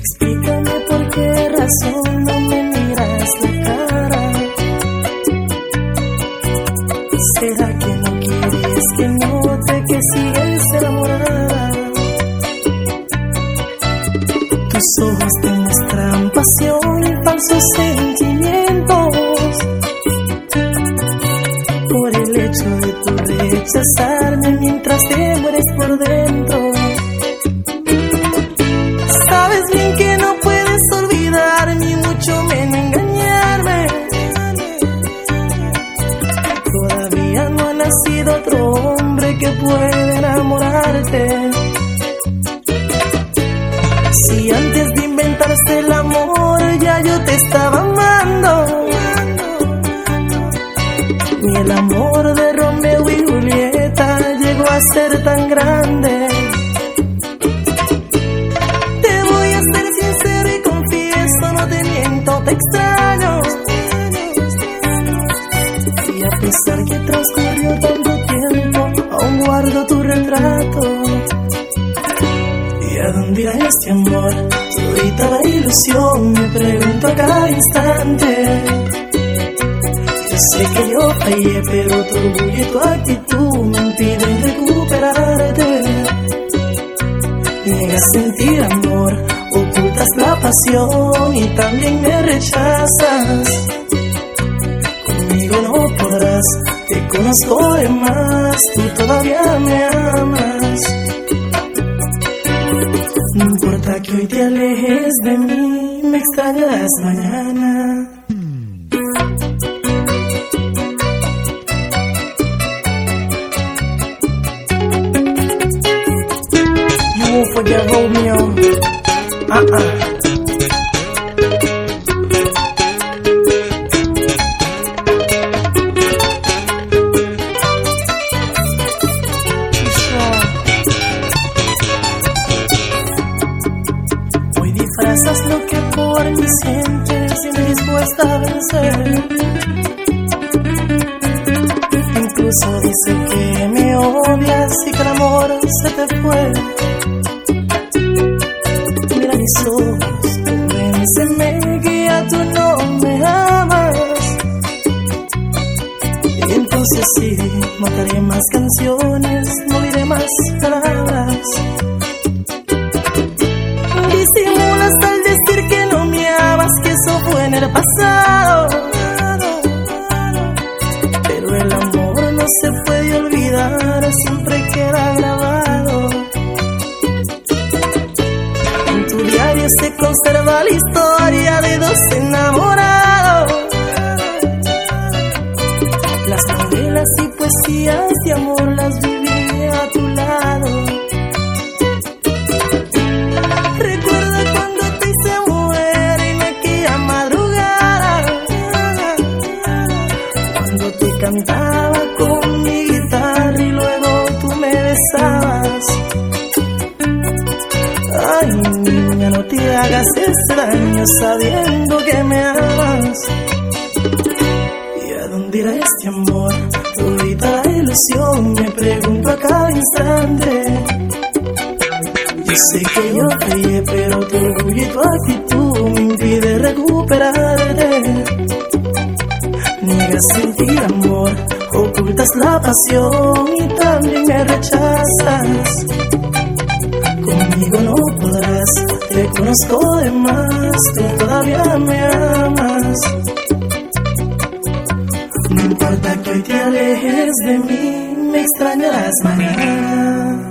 Explícame por qué razón no me miras la cara. ¿Será que no quieres que note que sigues enamorada? Tus ojos demuestran pasión y falsos sentimientos. Por el hecho de tu rechazarme mientras te mueres por dentro. Sabes bien que no puedes olvidar ni mucho menos engañarme. Todavía no ha nacido otro hombre que pueda enamorarte. Si antes de inventarse el amor ya yo te estaba amando, ni el amor de Romeo y Julieta llegó a ser tan grande. Te voy a ser sincero y confieso, no te miento, te extraño. Y a pesar que transcurrió tanto tiempo, aún guardo tu retrato. ¿Y a dónde irá este amor? Todita la ilusión, me pregunto a cada instante. Yo sé que yo fallé, pero tu orgullo y tu actitud me impiden recuperarte. Niegas sentir amor, ocultas la pasión y también me rechazas. Conmigo no podrás, te conozco de más, tú todavía me amas. No importa que hoy te alejes de mí, me extrañarás mañana. You won't forget Romeo. Disfrazas lo que por mí sientes y me dispuesta a vencer. Incluso dice que me odias y que el amor se te fue. Mira mis ojos, convénceme que ya tú no me amas. Y entonces sí, mataré más canciones, no diré más palabras. Disimulas al decir que no me amas, que eso fue en el pasado. Pero el amor no se puede olvidar, siempre queda grabado. En tu diario se conserva la historia de dos enamorados. Las novelas y poesías de amor las viví a tu lado. Cantaba con mi guitarra y luego tú me besabas. Ay, niña, no te hagas ese daño sabiendo que me amas. ¿Y a dónde irá este amor? Todita la ilusión, me pregunto a cada instante. Yo sé que yo fallé, pero tu orgullo y tu actitud me impide recuperarte. Niegas sentir amor, ocultas la pasión y también me rechazas. Conmigo no podrás, te conozco de más, tú todavía me amas. No importa que hoy te alejes de mí, me extrañarás mañana.